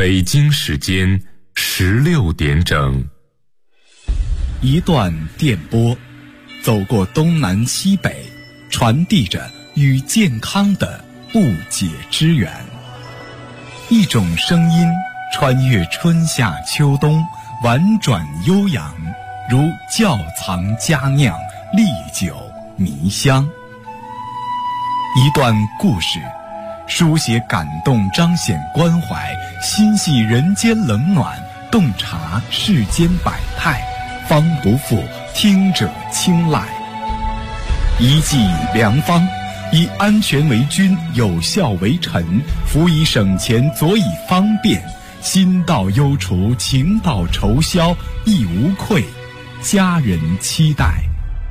北京时间16点整。 一段电波，走过东南西北，传递着与健康的不解之缘。一种声音穿越春夏秋冬，婉转悠扬，如窖藏佳酿，历久弥香。一段故事，书写感动，彰显关怀，心系人间冷暖，洞察世间百态，方不负听者青睐。一剂良方，以安全为君，有效为臣，辅以省钱，佐以方便，心到忧除，情到愁消，亦无愧，家人期待。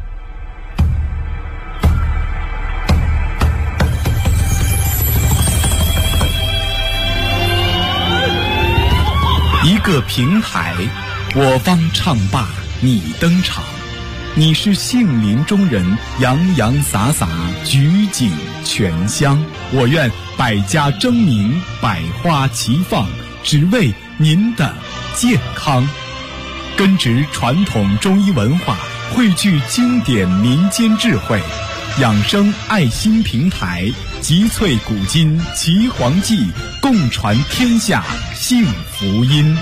一个平台，我方唱罢你登场，你是杏林中人，洋洋洒洒，举景全香。我愿百家争鸣，百花齐放，只为您的健康。根植传统中医文化，汇聚经典民间智慧，养生爱心平台，集萃古今奇黄记，共传天下幸福音。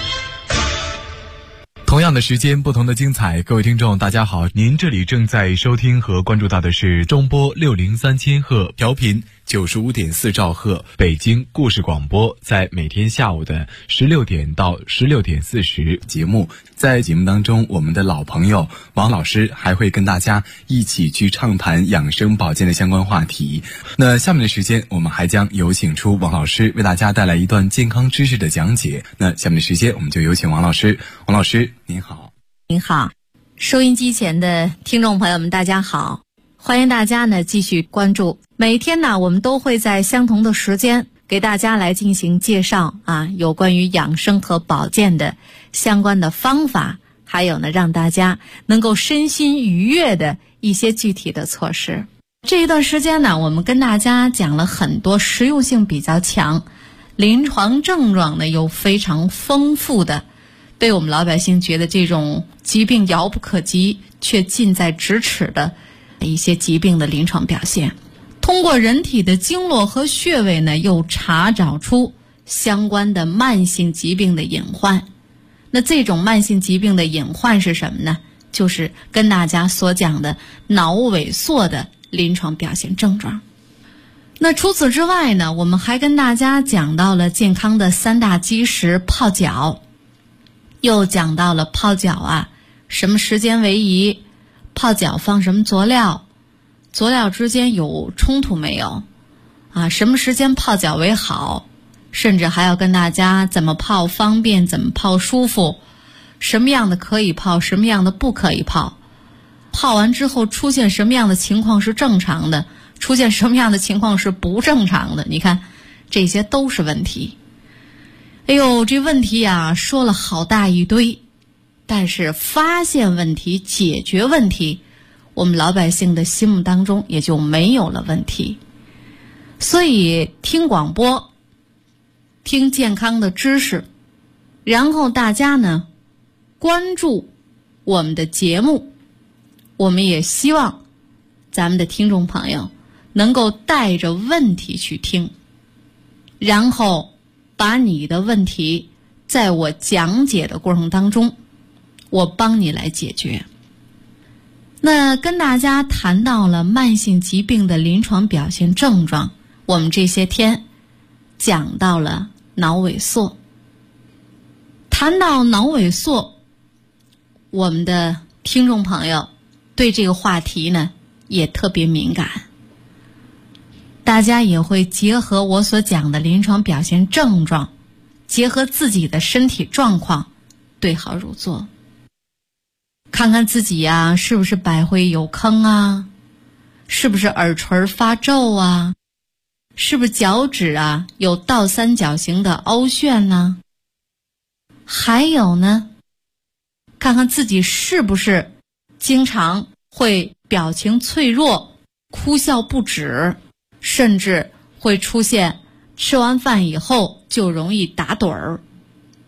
同样的时间，不同的精彩。各位听众大家好，您这里正在收听和关注到的是中波603千赫，调频95.4兆赫，北京故事广播，在每天下午的16点到16点40节目。在节目当中，我们的老朋友王老师还会跟大家一起去畅谈养生保健的相关话题。那下面的时间，我们还将有请出王老师为大家带来一段健康知识的讲解。那下面的时间，我们就有请王老师。王老师您好。 您好，收音机前的听众朋友们大家好，欢迎大家呢继续关注。每天呢我们都会在相同的时间给大家来进行介绍有关于养生和保健的相关的方法，还有呢让大家能够身心愉悦的一些具体的措施。这一段时间呢我们跟大家讲了很多实用性比较强，临床症状呢又非常丰富的，被我们老百姓觉得这种疾病遥不可及却近在咫尺的一些疾病的临床表现。通过人体的经络和穴位呢，又查找出相关的慢性疾病的隐患。那这种慢性疾病的隐患是什么呢？就是跟大家所讲的脑萎缩的临床表现症状。那除此之外呢，我们还跟大家讲到了健康的3大基石泡脚，又讲到了泡脚什么时间为宜，泡脚放什么佐料，佐料之间有冲突没有什么时间泡脚为好，甚至还要跟大家怎么泡方便，怎么泡舒服，什么样的可以泡，什么样的不可以泡，泡完之后出现什么样的情况是正常的，出现什么样的情况是不正常的。你看这些都是问题。哎呦，这问题说了好大一堆，但是发现问题，解决问题，我们老百姓的心目当中也就没有了问题。所以听广播，听健康的知识，然后大家呢关注我们的节目，我们也希望咱们的听众朋友能够带着问题去听，然后把你的问题在我讲解的过程当中，我帮你来解决。那跟大家谈到了慢性疾病的临床表现症状，我们这些天讲到了脑萎缩。谈到脑萎缩，我们的听众朋友对这个话题呢也特别敏感，大家也会结合我所讲的临床表现症状，结合自己的身体状况对号入座，看看自己是不是百会有坑是不是耳垂发皱是不是脚趾有倒三角形的凹陷还有呢，看看自己是不是经常会表情脆弱，哭笑不止，甚至会出现吃完饭以后就容易打盹儿，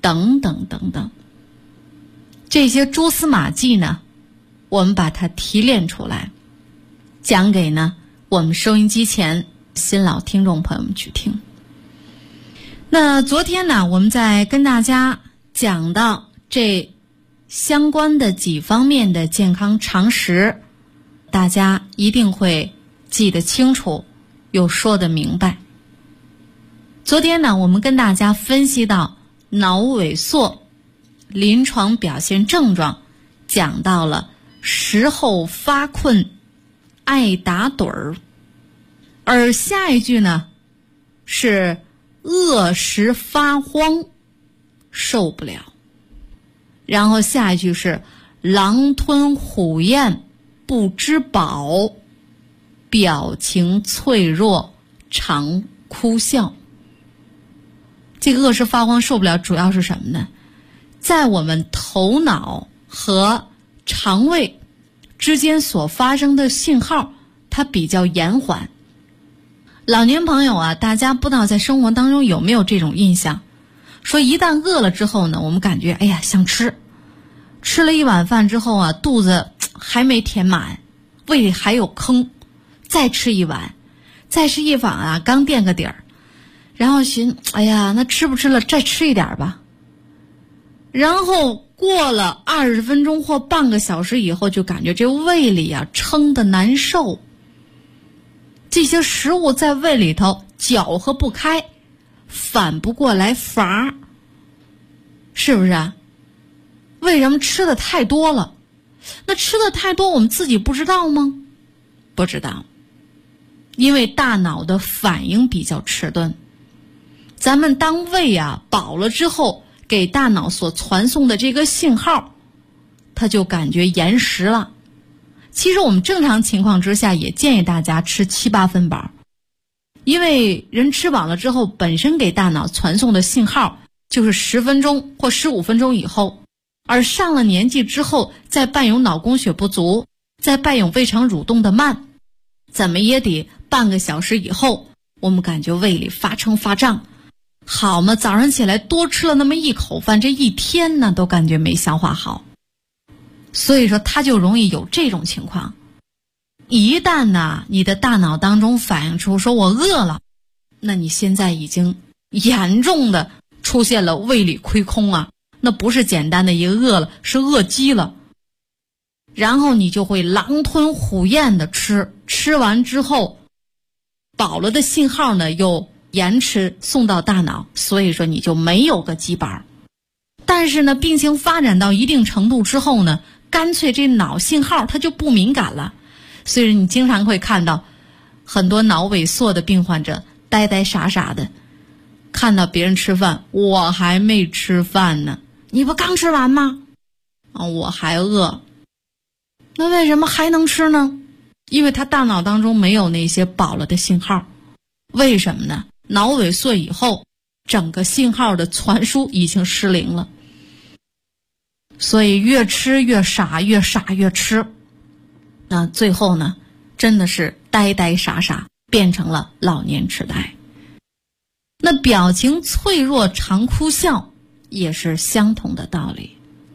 等等等等。这些蛛丝马迹呢，我们把它提炼出来，讲给呢我们收音机前新老听众朋友们去听。那昨天呢，我们在跟大家讲到这相关的几方面的健康常识，大家一定会记得清楚，又说得明白。昨天呢，我们跟大家分析到脑萎缩临床表现症状，讲到了食后发困、爱打盹儿，而下一句呢是饿食发慌，受不了。然后下一句是狼吞虎咽，不知饱，表情脆弱，常哭笑。这个饿食发慌受不了主要是什么呢？在我们头脑和肠胃之间所发生的信号它比较延缓。老年朋友啊，大家不知道在生活当中有没有这种印象，说一旦饿了之后呢，我们感觉哎呀想吃，吃了一碗饭之后啊，肚子还没填满，胃里还有坑，再吃一碗，再吃一碗啊，刚垫个底儿，然后寻哎呀那吃不吃了，再吃一点吧。然后过了20分钟或半个小时以后，就感觉这胃里啊撑得难受，这些食物在胃里头搅和不开，反不过来阀，是不是啊？为什么吃的太多了？那吃的太多我们自己不知道吗？不知道，因为大脑的反应比较迟钝。咱们当胃啊饱了之后，给大脑所传送的这个信号，它就感觉延时了。其实我们正常情况之下也建议大家吃7、8分饱，因为人吃饱了之后本身给大脑传送的信号就是10分钟或15分钟以后，而上了年纪之后，再伴有脑供血不足，再伴有胃肠蠕动的慢，怎么也得半个小时以后，我们感觉胃里发撑发胀，好嘛，早上起来多吃了那么一口饭，这一天呢都感觉没消化好。所以说它就容易有这种情况。一旦呢你的大脑当中反映出说我饿了，那你现在已经严重的出现了胃里亏空啊，那不是简单的一个饿了，是饿饥了。然后你就会狼吞虎咽的吃，吃完之后饱了的信号呢又延迟送到大脑，所以说你就没有个饥饱。但是呢病情发展到一定程度之后呢，干脆这脑信号它就不敏感了，所以你经常会看到很多脑萎缩的病患者呆呆傻傻的，看到别人吃饭，我还没吃饭呢，你不刚吃完吗？我还饿。那为什么还能吃呢？因为他大脑当中没有那些饱了的信号。为什么呢？脑萎缩以后，整个信号的传输已经失灵了，所以越吃越傻，越傻越吃，那最后呢，真的是呆呆傻傻，变成了老年痴呆。那表情脆弱常哭笑也是相同的道理，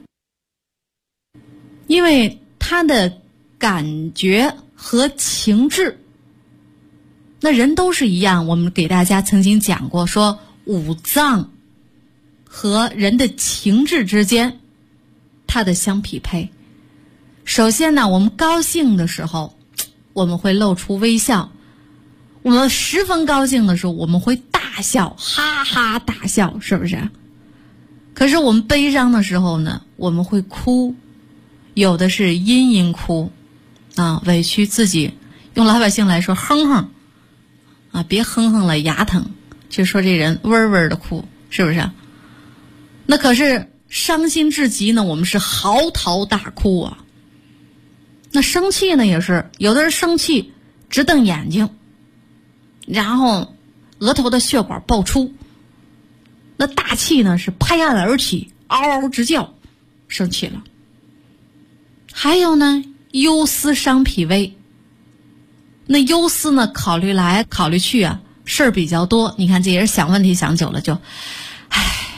因为他的感觉和情志，那人都是一样，我们给大家曾经讲过，说五脏和人的情志之间它的相匹配。首先呢，我们高兴的时候我们会露出微笑，我们十分高兴的时候我们会大笑，哈哈大笑，是不是？可是我们悲伤的时候呢，我们会哭，有的是阴阴哭啊，委屈自己，用老百姓来说哼哼啊，别哼哼了，牙疼，就说这人嗡嗡的哭，是不是？那可是伤心至极呢，我们是嚎啕大哭啊。那生气呢也是，有的人生气直瞪眼睛，然后额头的血管爆出，那大气呢是拍案而起，嗷嗷直叫，生气了。还有呢，忧思伤脾胃，那忧思呢考虑来考虑去啊，事儿比较多，你看这人想问题想久了就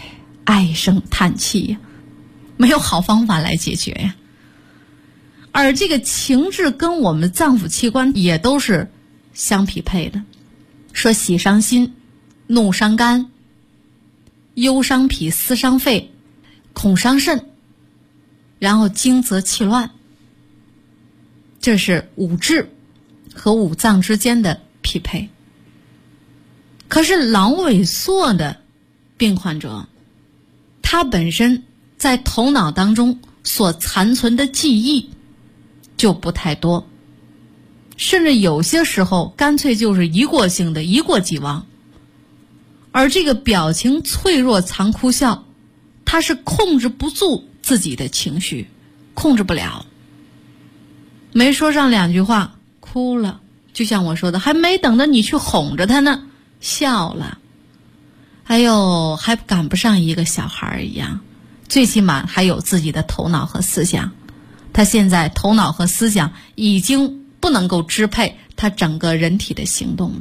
唉声叹气呀，没有好方法来解决呀。而这个情志跟我们脏腑器官也都是相匹配的，说喜伤心，怒伤肝，忧伤脾，思伤肺，恐伤肾，然后惊则气乱，这是五志和五脏之间的匹配。可是脑萎缩的病患者，他本身在头脑当中所残存的记忆就不太多，甚至有些时候干脆就是一过性的，一过即忘。而这个表情脆弱藏哭笑，他是控制不住自己的情绪，控制不了，没说上两句话哭了，就像我说的，还没等着你去哄着他呢，笑了。哎呦，还赶不上一个小孩一样，最起码还有自己的头脑和思想。他现在头脑和思想已经不能够支配他整个人体的行动了。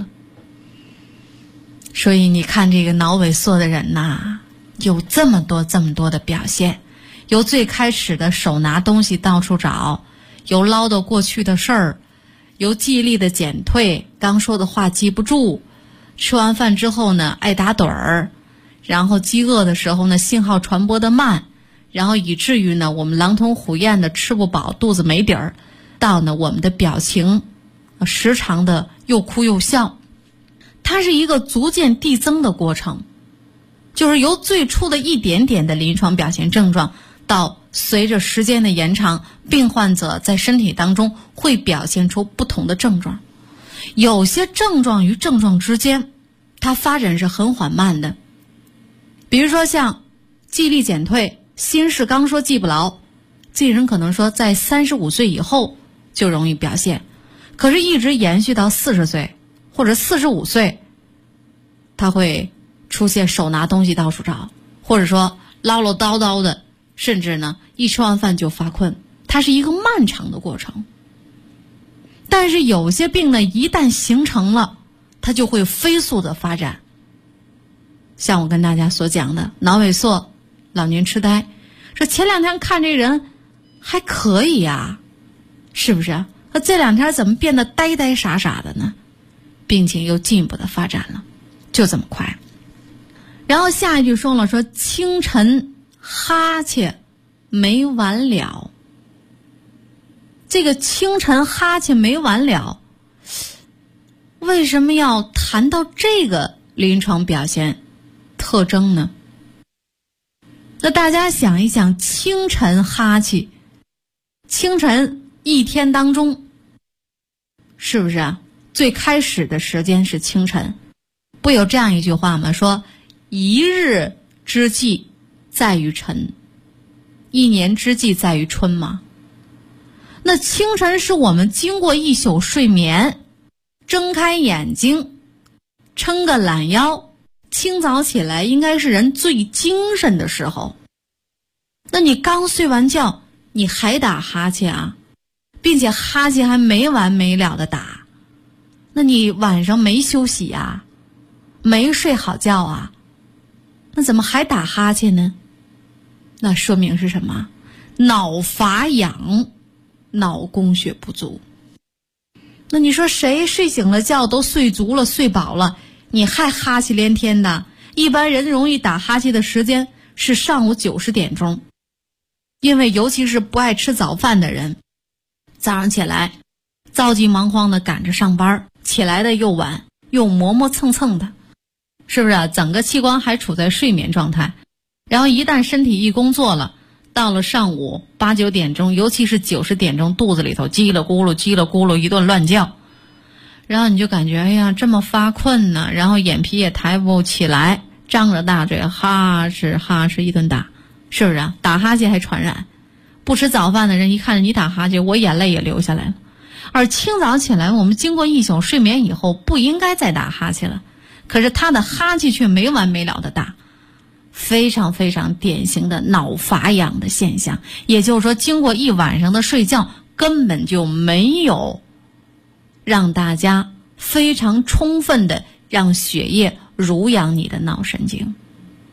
所以你看这个脑萎缩的人呐，有这么多的表现，由最开始的手拿东西到处找，由唠叨过去的事儿，由记忆力的减退，刚说的话记不住，吃完饭之后呢爱打盹儿，然后饥饿的时候呢信号传播的慢，然后以至于呢我们狼吞虎咽的吃不饱，肚子没底儿，到呢我们的表情时常的又哭又笑。它是一个逐渐递增的过程，就是由最初的一点点的临床表现症状，到随着时间的延长，病患者在身体当中会表现出不同的症状。有些症状与症状之间它发展是很缓慢的，比如说像记忆力减退，心事刚说记不牢，这人可能说在35岁以后就容易表现，可是一直延续到40岁或者45岁，他会出现手拿东西到处找，或者说唠唠叨叨的，甚至呢一吃完饭就发困，它是一个漫长的过程。但是有些病呢一旦形成了，它就会飞速的发展，像我跟大家所讲的脑萎缩、老年痴呆，这前两天看这人还可以呀，是不是？这两天怎么变得呆呆傻傻的呢？病情又进一步的发展了，就这么快。然后下一句说了，说清晨哈欠没完了。这个清晨哈欠没完了，为什么要谈到这个临床表现特征呢？那大家想一想，清晨哈气，清晨一天当中，是不是啊？最开始的时间是清晨，不有这样一句话吗？说一日之计在于晨，一年之计在于春嘛。那清晨是我们经过一宿睡眠，睁开眼睛，撑个懒腰，清早起来应该是人最精神的时候。那你刚睡完觉，你还打哈欠啊，并且哈欠还没完没了的打，那你晚上没休息啊，没睡好觉啊，那怎么还打哈欠呢？那说明是什么？脑乏养，脑供血不足。那你说谁睡醒了觉都睡足了睡饱了，你还哈气连天的？一般人容易打哈气的时间是上午90点钟，因为尤其是不爱吃早饭的人，早上起来着急忙慌的赶着上班，起来的又晚又磨磨蹭蹭的，是不是啊？整个器官还处在睡眠状态，然后一旦身体一工作了，到了上午8、9点钟，尤其是90点钟，肚子里头叽里咕噜叽里咕噜一顿乱叫，然后你就感觉哎呀这么发困呢，然后眼皮也抬不起来，张着大嘴哈哧哈哧一顿打，是不是啊？打哈欠还传染。不吃早饭的人一看着你打哈欠，我眼泪也流下来了。而清早起来，我们经过一宿睡眠以后，不应该再打哈欠了，可是他的哈欠却没完没了的打，非常非常典型的脑乏养的现象。也就是说，经过一晚上的睡觉，根本就没有让大家非常充分的让血液濡养你的脑神经。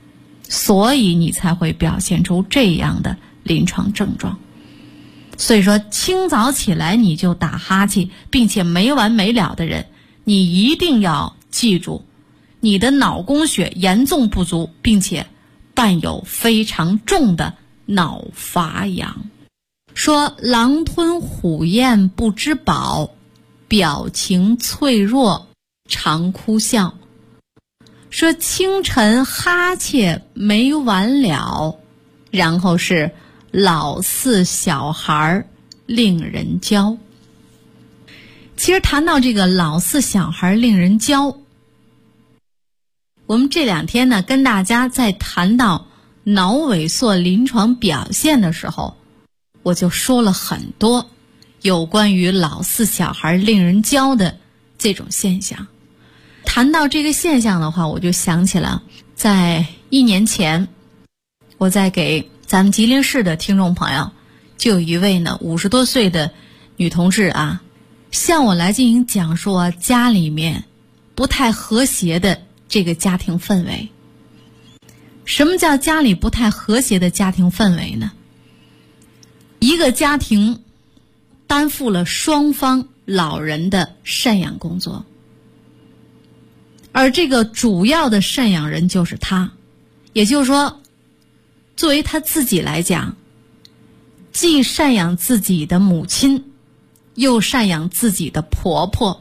所以你才会表现出这样的临床症状。所以说清早起来你就打哈欠并且没完没了的人，你一定要记住，你的脑供血严重不足，并且伴有非常重的脑乏阳。说狼吞虎咽不知饱，表情脆弱常哭笑。说清晨哈欠没完了，然后是老似小孩令人娇。其实谈到这个老似小孩令人娇，我们这2天呢跟大家在谈到脑萎缩临床表现的时候，我就说了很多有关于老似小孩令人娇的这种现象。谈到这个现象的话，我就想起了在1年前，我在给咱们吉林市的听众朋友，就有一位呢50多岁的女同志啊，向我来进行讲述家里面不太和谐的这个家庭氛围。什么叫家里不太和谐的家庭氛围呢？一个家庭担负了双方老人的赡养工作，而这个主要的赡养人就是他，也就是说作为他自己来讲，既赡养自己的母亲，又赡养自己的婆婆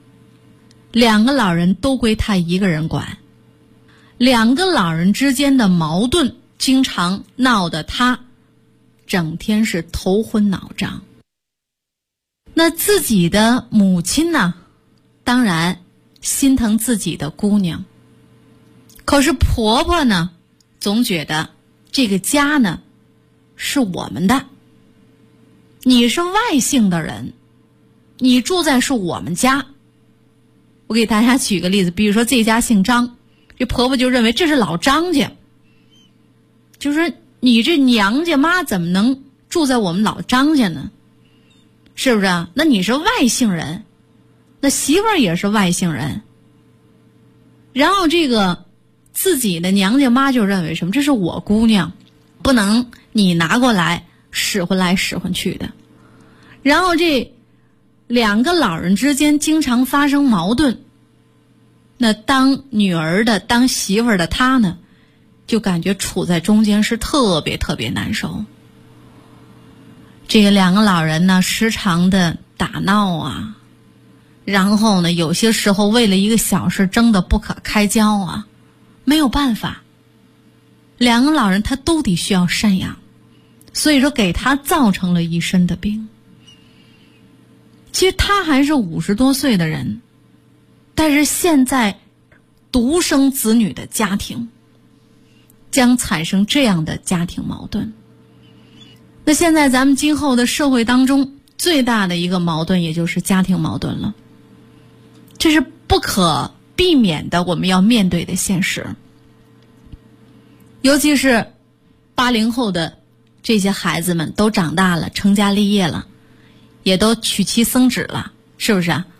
，2个老人都归他一个人管。2个老人之间的矛盾经常闹得他整天是头昏脑胀。那自己的母亲呢，当然心疼自己的姑娘，可是婆婆呢总觉得这个家呢是我们的，你是外姓的人，你住在是我们家。我给大家举个例子，比如说这家姓张，这婆婆就认为这是老张家，就是你这娘家妈怎么能住在我们老张家呢？是不是啊？那你是外姓人，那媳妇儿也是外姓人。然后这个自己的娘家妈就认为什么？这是我姑娘，不能你拿过来使唤来使唤去的。然后这2个老人之间经常发生矛盾，那当女儿的当媳妇儿的她呢，就感觉处在中间是特别特别难受。这个2个老人呢时常的打闹啊，然后呢有些时候为了一个小事争得不可开交啊，没有办法，2个老人他都得需要赡养，所以说给他造成了一身的病。其实他还是50多岁的人，但是现在独生子女的家庭将产生这样的家庭矛盾。那现在咱们今后的社会当中最大的一个矛盾也就是家庭矛盾了，这是不可避免的，我们要面对的现实。尤其是80后的这些孩子们都长大了，成家立业了，也都娶妻生子了，是不是啊？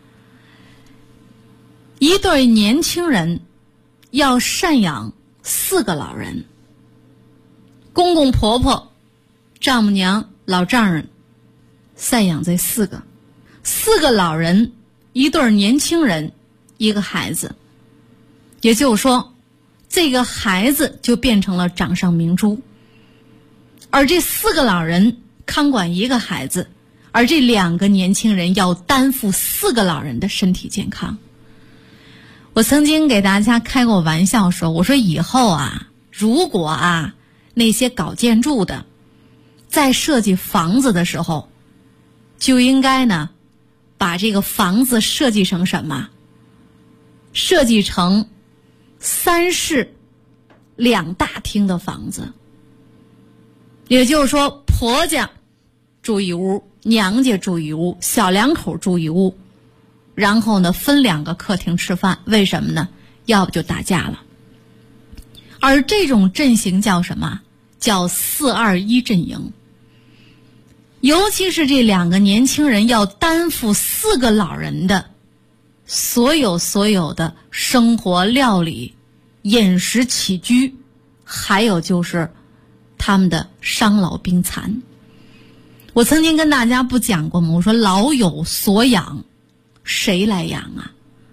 一对年轻人要赡养4个老人，公公婆婆丈母娘老丈人赡养这4个老人，一对年轻人一个孩子，也就是说这个孩子就变成了掌上明珠，而这4个老人看管一个孩子，而这2个年轻人要担负4个老人的身体健康。我曾经给大家开过玩笑说，我说以后啊，如果啊那些搞建筑的在设计房子的时候，就应该呢把这个房子设计成什么？设计成3室2大厅的房子。也就是说，婆家住一屋，娘家住一屋，小2口住一屋，然后呢分2个客厅吃饭。为什么呢？要不就打架了。而这种阵型叫什么？叫4-2-1阵营。尤其是这2个年轻人要担负4个老人的所有的生活料理、饮食起居， 还有就是他们的伤老病残。我曾经跟大家不讲过吗？我说老有所养，谁来养啊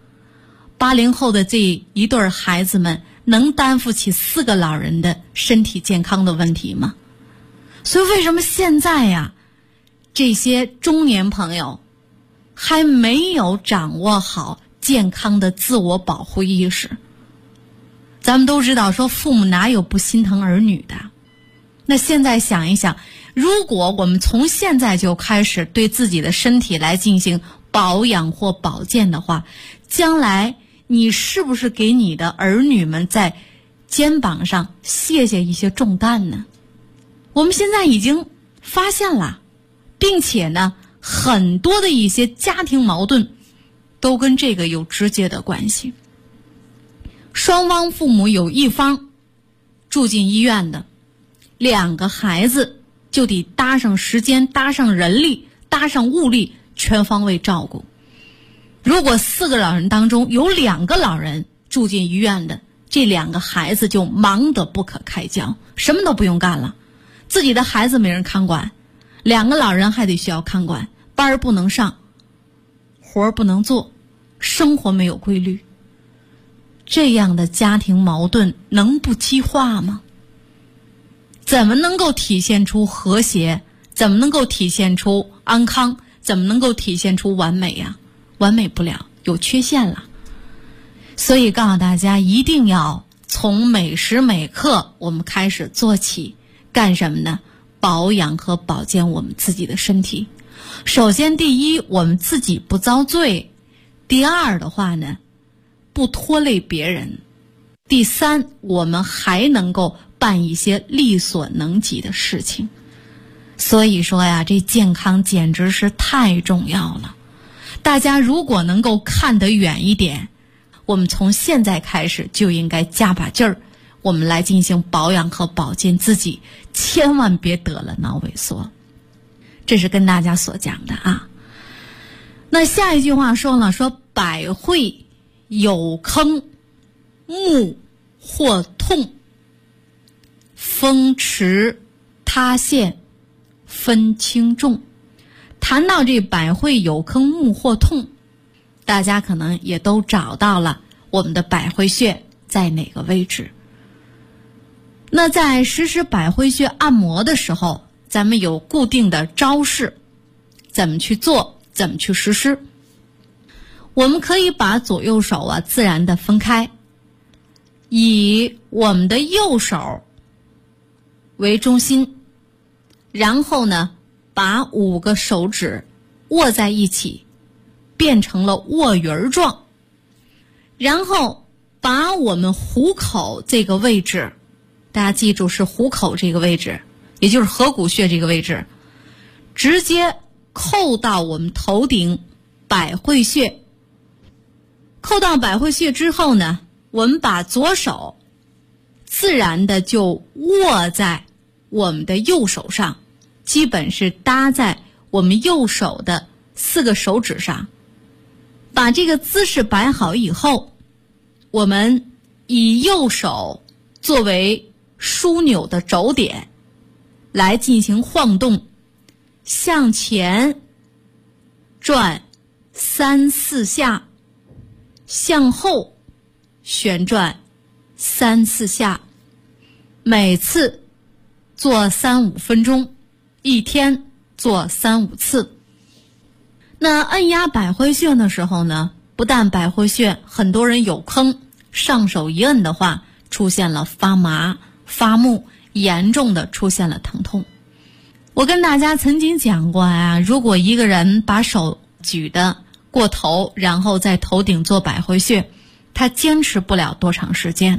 ？80后的这一对孩子们能担负起4个老人的身体健康的问题吗？所以为什么现在呀，这些中年朋友还没有掌握好健康的自我保护意识？咱们都知道说父母哪有不心疼儿女的，那现在想一想，如果我们从现在就开始对自己的身体来进行保养或保健的话，将来你是不是给你的儿女们在肩膀上卸下一些重担呢？我们现在已经发现了，并且呢，很多的一些家庭矛盾都跟这个有直接的关系。双方父母有一方住进医院的，2个孩子就得搭上时间，搭上人力，搭上物力，全方位照顾。如果4个老人当中有2个老人住进医院的，这2个孩子就忙得不可开交，什么都不用干了，自己的孩子没人看管，2个老人还得需要看管，班不能上，活不能做，生活没有规律。这样的家庭矛盾能不激化吗？怎么能够体现出和谐？怎么能够体现出安康？怎么能够体现出完美呀？完美不了，有缺陷了。所以告诉大家，一定要从每时每刻我们开始做起。干什么呢？保养和保健我们自己的身体。首先第一，我们自己不遭罪；第二的话呢，不拖累别人；第三，我们还能够办一些力所能及的事情。所以说呀，这健康简直是太重要了。大家如果能够看得远一点，我们从现在开始就应该加把劲儿，我们来进行保养和保健自己，千万别得了脑萎缩。这是跟大家所讲的啊。那下一句话说了，说百会有坑，目或痛，风驰塌陷，分轻重。谈到这百会有坑，目或痛，大家可能也都找到了我们的百会穴在哪个位置。那在实施百会穴按摩的时候，咱们有固定的招式，怎么去做，怎么去实施。我们可以把左右手自然的分开，以我们的右手为中心，然后呢，把5个手指握在一起，变成了握圆状，然后把我们虎口这个位置，大家记住是虎口这个位置，也就是合谷穴这个位置，直接扣到我们头顶百会穴。扣到百会穴之后呢，我们把左手自然的就握在我们的右手上，基本是搭在我们右手的4个手指上。把这个姿势摆好以后，我们以右手作为枢纽的轴点来进行晃动，向前转3、4下，向后旋转3、4下，每次做3、5分钟，一天做3、5次。那按压百会穴的时候呢，不但百会穴很多人有坑，上手一摁的话出现了发麻、发木，严重的出现了疼痛。我跟大家曾经讲过啊，如果一个人把手举得过头，然后在头顶做百会穴，他坚持不了多长时间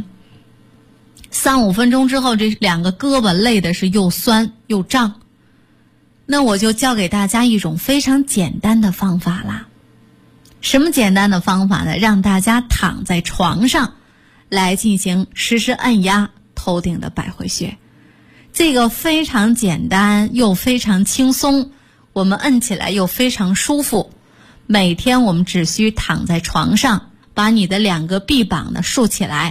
，3、5分钟之后，这2个胳膊累的是又酸又胀。那我就教给大家一种非常简单的方法啦。什么简单的方法呢？让大家躺在床上来进行实时按压头顶的百会穴。这个非常简单又非常轻松，我们摁起来又非常舒服。每天我们只需躺在床上，把你的2个臂膀呢竖起来，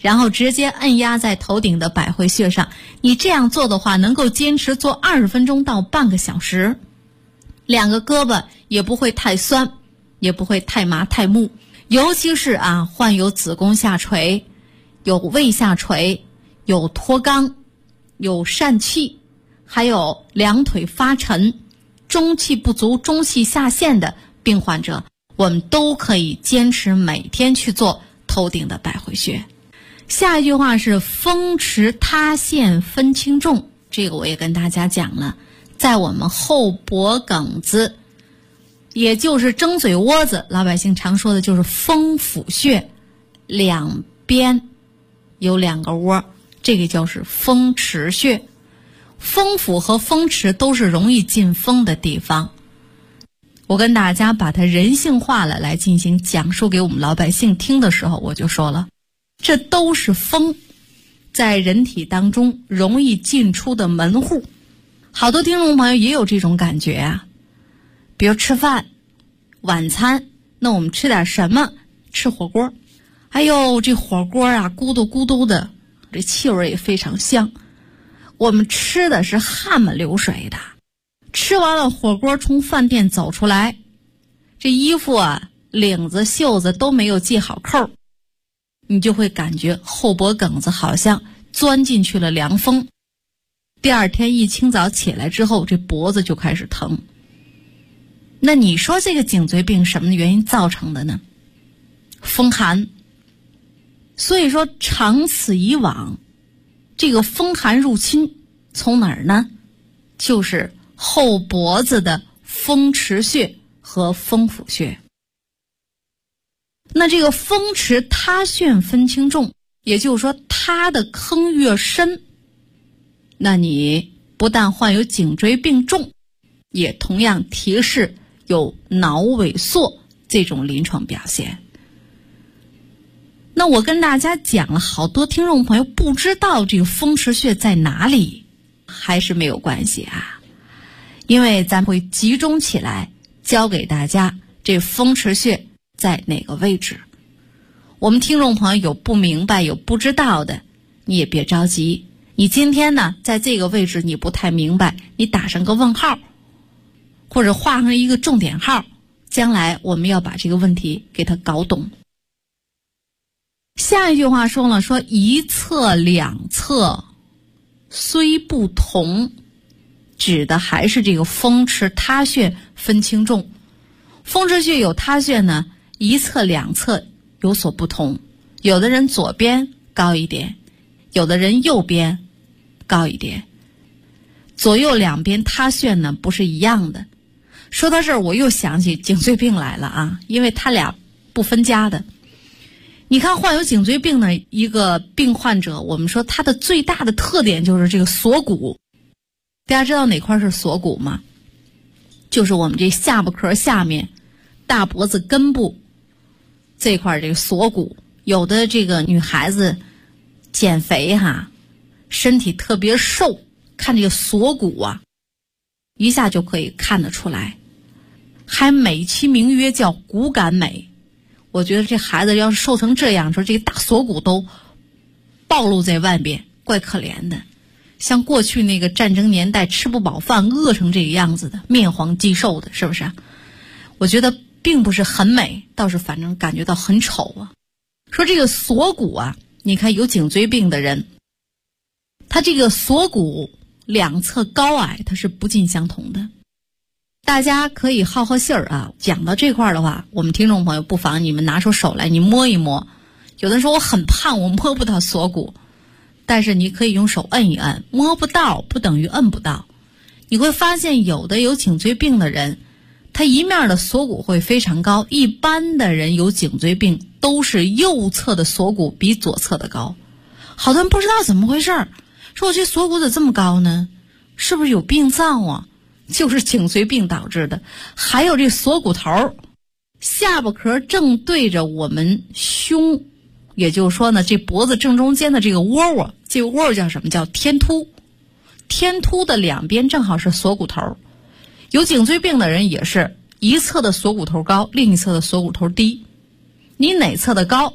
然后直接按压在头顶的百会穴上。你这样做的话，能够坚持做20分钟到半个小时，两个胳膊也不会太酸，也不会太麻太木。尤其是患有子宫下垂、有胃下垂、有脱肛、有疝气，还有两腿发沉、中气不足、中气下陷的病患者，我们都可以坚持每天去做头顶的百会穴。下一句话是风池塌陷分轻重，这个我也跟大家讲了，在我们后脖梗子，也就是蒸嘴窝子，老百姓常说的就是风府穴，两边有2个窝，这个就是风池穴。风府和风池都是容易进风的地方，我跟大家把它人性化了来进行讲述给我们老百姓听的时候，我就说了，这都是风在人体当中容易进出的门户。好多听众朋友也有这种感觉啊，比如吃饭晚餐，那我们吃点什么？吃火锅，哎呦，这火锅咕嘟咕嘟的，这气味也非常香。我们吃的是汗满流水的，吃完了火锅从饭店走出来，这衣服领子袖子都没有系好扣，你就会感觉后脖梗子好像钻进去了凉风。第二天一清早起来之后，这脖子就开始疼。那你说这个颈椎病什么原因造成的呢？风寒。所以说长此以往，这个风寒入侵从哪儿呢？就是后脖子的风池穴和风府穴。那这个风池塌陷分轻重，也就是说它的坑越深，那你不但患有颈椎病重，也同样提示有脑萎缩这种临床表现。那我跟大家讲了，好多听众朋友不知道这个风池穴在哪里，还是没有关系因为咱会集中起来教给大家这风池穴在哪个位置。我们听众朋友有不明白有不知道的，你也别着急，你今天呢在这个位置你不太明白，你打上个问号，或者画上一个重点号，将来我们要把这个问题给它搞懂。下一句话说了，说一侧两侧虽不同，指的还是这个风池塌陷分轻重。风池穴有塌陷呢，一侧两侧有所不同，有的人左边高一点，有的人右边高一点，左右两边塌陷呢不是一样的。说到这儿我又想起颈椎病来了因为他俩不分家的。你看患有颈椎病的一个病患者，我们说他的最大的特点就是这个锁骨。大家知道哪块是锁骨吗？就是我们这下巴壳下面大脖子根部这块这个锁骨。有的这个女孩子减肥身体特别瘦，看这个锁骨一下就可以看得出来，还美其名曰叫骨感美。我觉得这孩子要是瘦成这样，说这个大锁骨都暴露在外边，怪可怜的。像过去那个战争年代吃不饱饭饿成这个样子的，面黄肌瘦的，是不是我觉得并不是很美，倒是反正感觉到很丑说这个锁骨你看有颈椎病的人，他这个锁骨两侧高矮它是不尽相同的。大家可以耗耗信儿讲到这块的话，我们听众朋友不妨你们拿出手来，你摸一摸。有的人说我很胖，我摸不到锁骨，但是你可以用手摁一摁，摸不到不等于摁不到。你会发现有的有颈椎病的人，他一面的锁骨会非常高，一般的人有颈椎病都是右侧的锁骨比左侧的高。好多人不知道怎么回事，说我这锁骨怎么这么高呢？是不是有病灶就是颈椎病导致的。还有这锁骨头，下巴壳正对着我们胸，也就是说呢，这脖子正中间的这个窝窝，这个窝窝叫什么？叫天突。天突的两边正好是锁骨头。有颈椎病的人也是一侧的锁骨头高，另一侧的锁骨头低。你哪侧的高，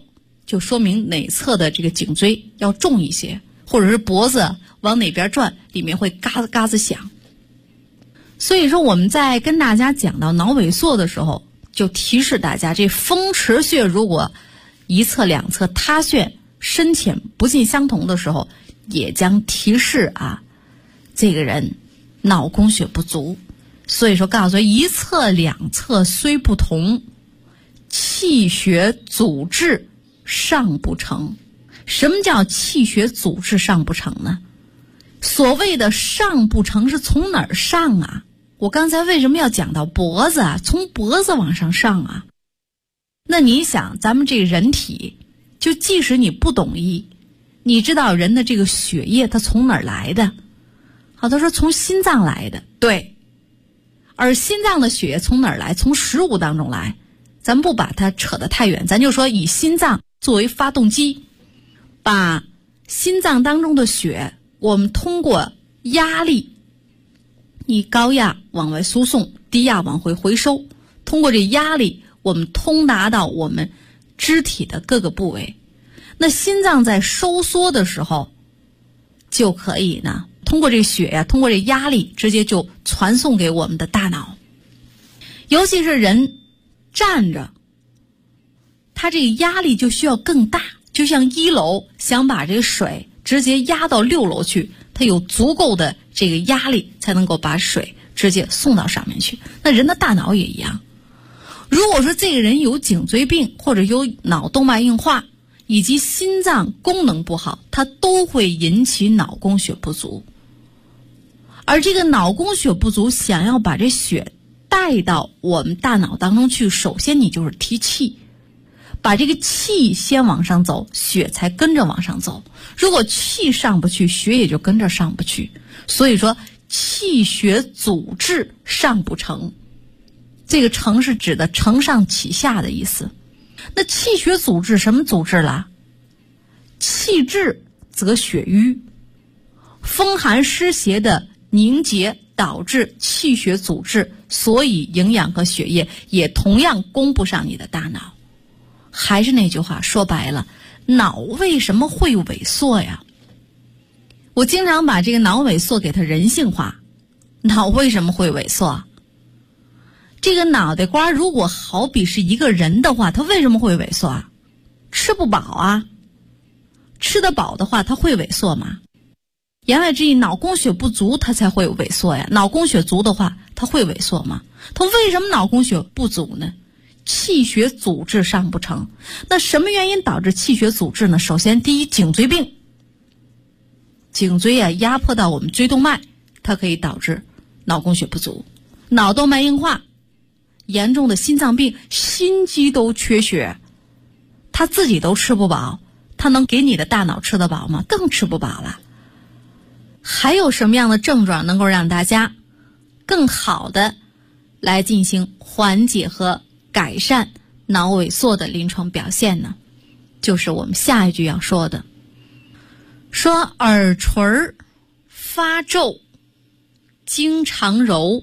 就说明哪侧的这个颈椎要重一些，或者是脖子往哪边转，里面会嘎子嘎子响。所以说我们在跟大家讲到脑萎缩的时候，就提示大家，这风池穴如果一侧两侧塌陷深浅不尽相同的时候，也将提示这个人脑供血不足。所以说告诉一侧两侧虽不同，气血阻滞尚不成。什么叫气血阻滞尚不成呢？所谓的尚不成是从哪儿上啊？我刚才为什么要讲到脖子啊？从脖子往上上啊。那你想咱们这个人体，就即使你不懂医，你知道人的这个血液它从哪儿来的？好多说从心脏来的，对。而心脏的血液从哪儿来？从食物当中来。咱不把它扯得太远，咱就说以心脏作为发动机，把心脏当中的血，我们通过压力，你高压往外输送，低压往回回收，通过这压力，我们通达到我们肢体的各个部位。那心脏在收缩的时候，就可以呢，通过这血呀，通过这压力，直接就传送给我们的大脑。尤其是人站着，它这个压力就需要更大，就像1楼想把这个水直接压到6楼去，它有足够的这个压力才能够把水直接送到上面去。那人的大脑也一样，如果说这个人有颈椎病或者有脑动脉硬化以及心脏功能不好，它都会引起脑供血不足。而这个脑供血不足想要把这血带到我们大脑当中去，首先你就是提气，把这个气先往上走，血才跟着往上走。如果气上不去，血也就跟着上不去。所以说气血阻滞上不成，这个成是指的承上启下的意思。那气血阻滞什么阻滞了？气滞则血瘀，风寒湿邪的凝结导致气血阻滞，所以营养和血液也同样供不上你的大脑。还是那句话，说白了，脑为什么会萎缩呀？我经常把这个脑萎缩给它人性化。脑为什么会萎缩？这个脑袋瓜如果好比是一个人的话，它为什么会萎缩啊？吃不饱啊。吃得饱的话，它会萎缩吗？言外之意，脑供血不足它才会萎缩呀。脑供血足的话，它会萎缩吗？它为什么脑供血不足呢？气血阻滞上不成。那什么原因导致气血阻滞呢？首先第一，颈椎病。颈椎压迫到我们椎动脉，它可以导致脑供血不足。脑动脉硬化，严重的心脏病，心肌都缺血，他自己都吃不饱，他能给你的大脑吃得饱吗？更吃不饱了。还有什么样的症状能够让大家更好的来进行缓解和改善脑萎缩的临床表现呢？就是我们下一句要说的，说耳垂发皱，经常揉，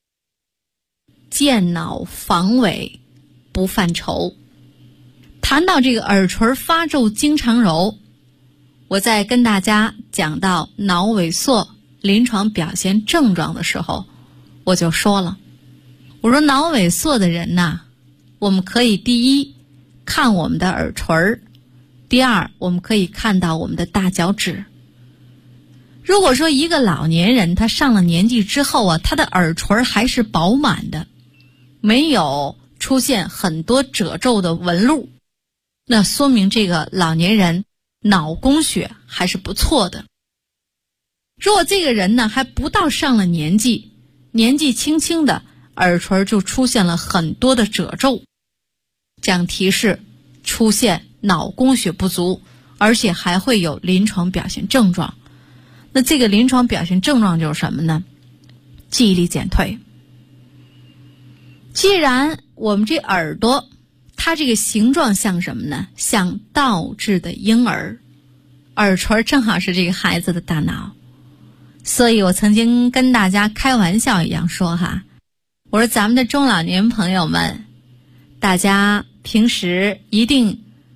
健脑防萎，不犯愁。谈到这个耳垂发皱经常揉，我在跟大家讲到脑萎缩临床表现症状的时候，我就说了，我说脑萎缩的人呐，我们可以第一看我们的耳垂，第二我们可以看到我们的大脚趾。如果说一个老年人他上了年纪之后他的耳垂还是饱满的，没有出现很多褶皱的纹路，那说明这个老年人脑供血还是不错的。如果这个人呢还不到上了年纪，年纪轻轻的耳垂就出现了很多的褶皱，这样提示出现脑供血不足，而且还会有临床表现症状。那这个临床表现症状就是什么呢？记忆力减退。既然我们这耳朵它这个形状像什么呢？像倒置的婴儿，耳垂正好是这个孩子的大脑。所以我曾经跟大家开玩笑一样说我说咱们的中老年朋友们，大家平时一定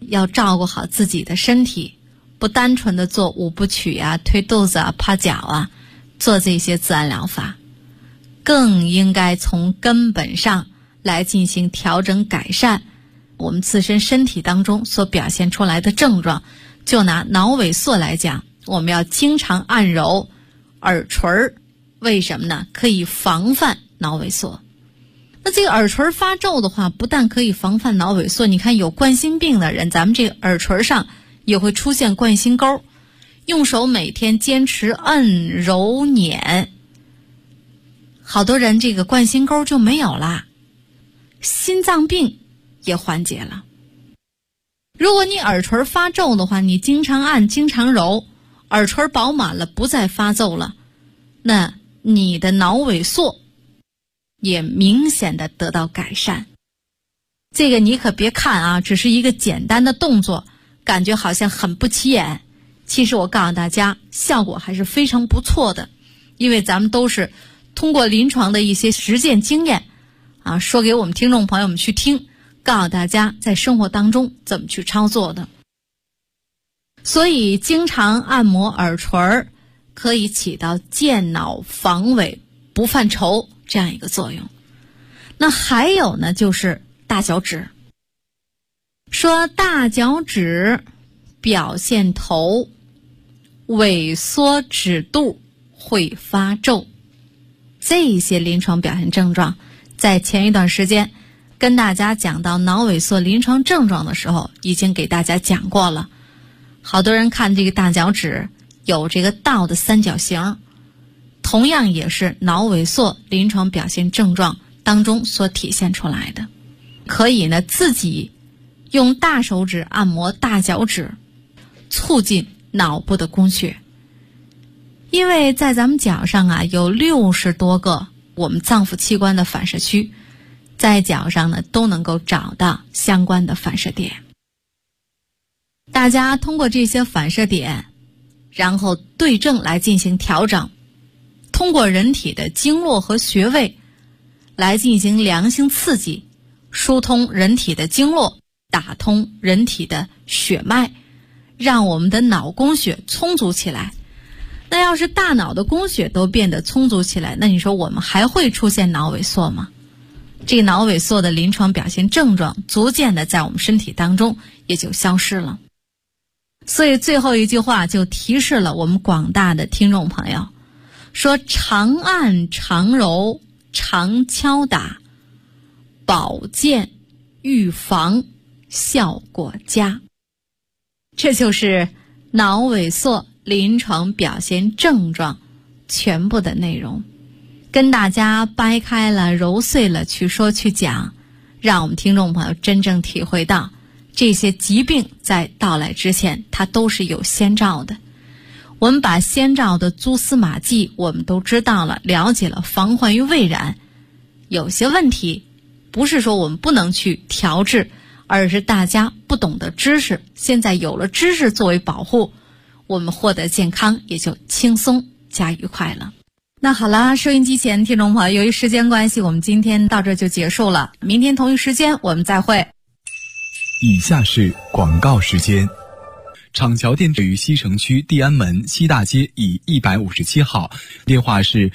要照顾好自己的身体，不单纯的做五部曲啊、推肚子啊、趴脚啊，做这些自然疗法，更应该从根本上来进行调整改善我们自身身体当中所表现出来的症状。就拿脑萎缩来讲，我们要经常按揉耳垂儿，为什么呢？可以防范脑萎缩。那这个耳垂发皱的话，不但可以防范脑萎缩，你看有冠心病的人，咱们这个耳垂上也会出现冠心沟，用手每天坚持摁揉捻，好多人这个冠心沟就没有了，心脏病也缓解了。如果你耳垂发皱的话，你经常按经常揉，耳垂饱满了，不再发皱了，那你的脑萎缩也明显的得到改善。这个你可别看啊，只是一个简单的动作，感觉好像很不起眼，其实我告诉大家，效果还是非常不错的。因为咱们都是通过临床的一些实践经验啊，说给我们听众朋友们去听，告诉大家在生活当中怎么去操作的。所以经常按摩耳垂可以起到健脑防萎不犯愁这样一个作用。那还有呢，就是大脚趾。说大脚趾表现头萎缩指肚会发皱，这些临床表现症状在前一段时间跟大家讲到脑萎缩临床症状的时候已经给大家讲过了。好多人看这个大脚趾有这个倒的三角形，同样也是脑萎缩临床表现症状当中所体现出来的。可以呢自己用大手指按摩大脚趾，促进脑部的供血。因为在咱们脚上啊有60多个我们脏腑器官的反射区，在脚上呢都能够找到相关的反射点。大家通过这些反射点，然后对症来进行调整，通过人体的经络和穴位来进行良性刺激，疏通人体的经络，打通人体的血脉，让我们的脑供血充足起来。那要是大脑的供血都变得充足起来，那你说我们还会出现脑萎缩吗？这个脑萎缩的临床表现症状逐渐的在我们身体当中也就消失了。所以最后一句话就提示了我们广大的听众朋友，说常按常揉常敲打，保健预防效果佳。这就是脑萎缩临床表现症状全部的内容，跟大家掰开了揉碎了去说去讲，让我们听众朋友真正体会到这些疾病在到来之前它都是有先兆的。我们把先兆的蛛丝马迹我们都知道了，了解了，防患于未然。有些问题不是说我们不能去调治，而是大家不懂得知识，现在有了知识作为保护，我们获得健康也就轻松加愉快了。那好了，收音机前听众朋友，由于时间关系，我们今天到这就结束了，明天同一时间我们再会。 以下是广告时间。厂桥店位于西城区地安门西大街以157号，电话是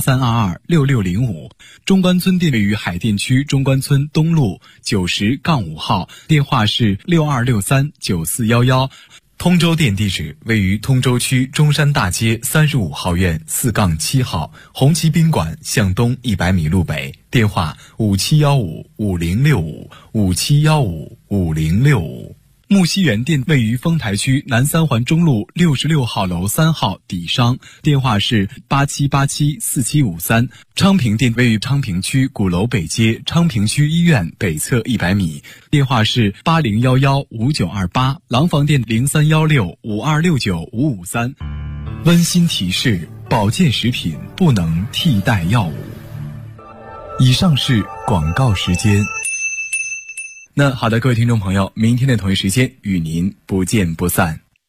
83226605。中关村店位于海淀区中关村东路90-5号，电话是62639411。通州店地址位于通州区中山大街35号院4-7号，红旗宾馆向东100米路北，电话57155065，57155065。木樨园店位于丰台区南三环中路66号楼3号底商，电话是87874753。昌平店位于昌平区鼓楼北街昌平区医院北侧100米，电话是80115928。廊坊店031652695553。温馨提示：保健食品不能替代药物。以上是广告时间。那好的，各位听众朋友，明天的同一时间与您不见不散。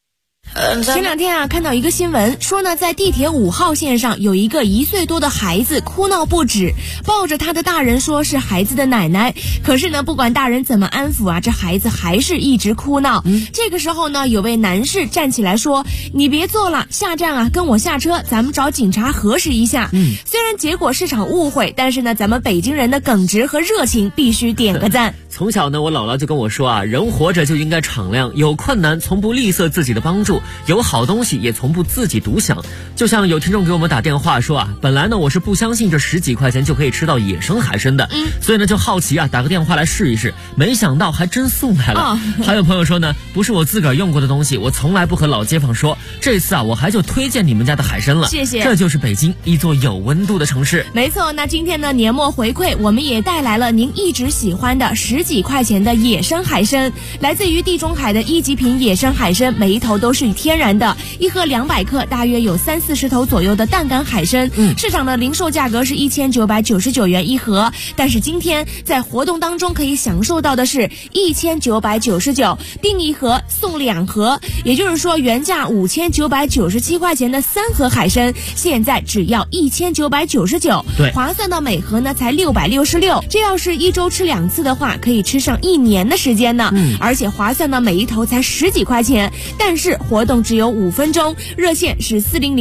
前两天啊，看到一个新闻说呢，在地铁5号线上有一个1岁多的孩子哭闹不止，抱着他的大人说是孩子的奶奶，可是呢，不管大人怎么安抚啊，这孩子还是一直哭闹。这个时候呢，有位男士站起来说：“你别坐了，下站啊，跟我下车，咱们找警察核实一下。”虽然结果是场误会，但是呢，咱们北京人的耿直和热情必须点个赞。 从小呢，我姥姥就跟我说啊，人活着就应该敞亮，有困难从不吝啬自己的帮助，有好东西也从不自己独享。就像有听众给我们打电话说啊，本来呢我是不相信这10几块钱就可以吃到野生海参的，所以呢就好奇啊，打个电话来试一试，没想到还真送来了。还有朋友说呢，不是我自个儿用过的东西，我从来不和老街坊说，这次啊我还就推荐你们家的海参了。 谢谢。 这就是北京，一座有温度的城市。 没错，那今天呢年末回馈，我们也带来了您一直喜欢的10几块钱的野生海参，来自于地中海的1级品野生海参，每一头都是天然的，一盒200克，大约有30-40头左右的淡干海参。市场的零售价格是1999元一盒，但是今天在活动当中可以享受到的是1999，订一盒送2盒，也就是说原价5997块钱的3盒海参，现在只要1999， 对， 划算到每盒呢才666，这要是一周吃2次的话，可以吃上1年的时间呢。而且划算到每一头才10几块钱，但是活动只有5分钟，热线是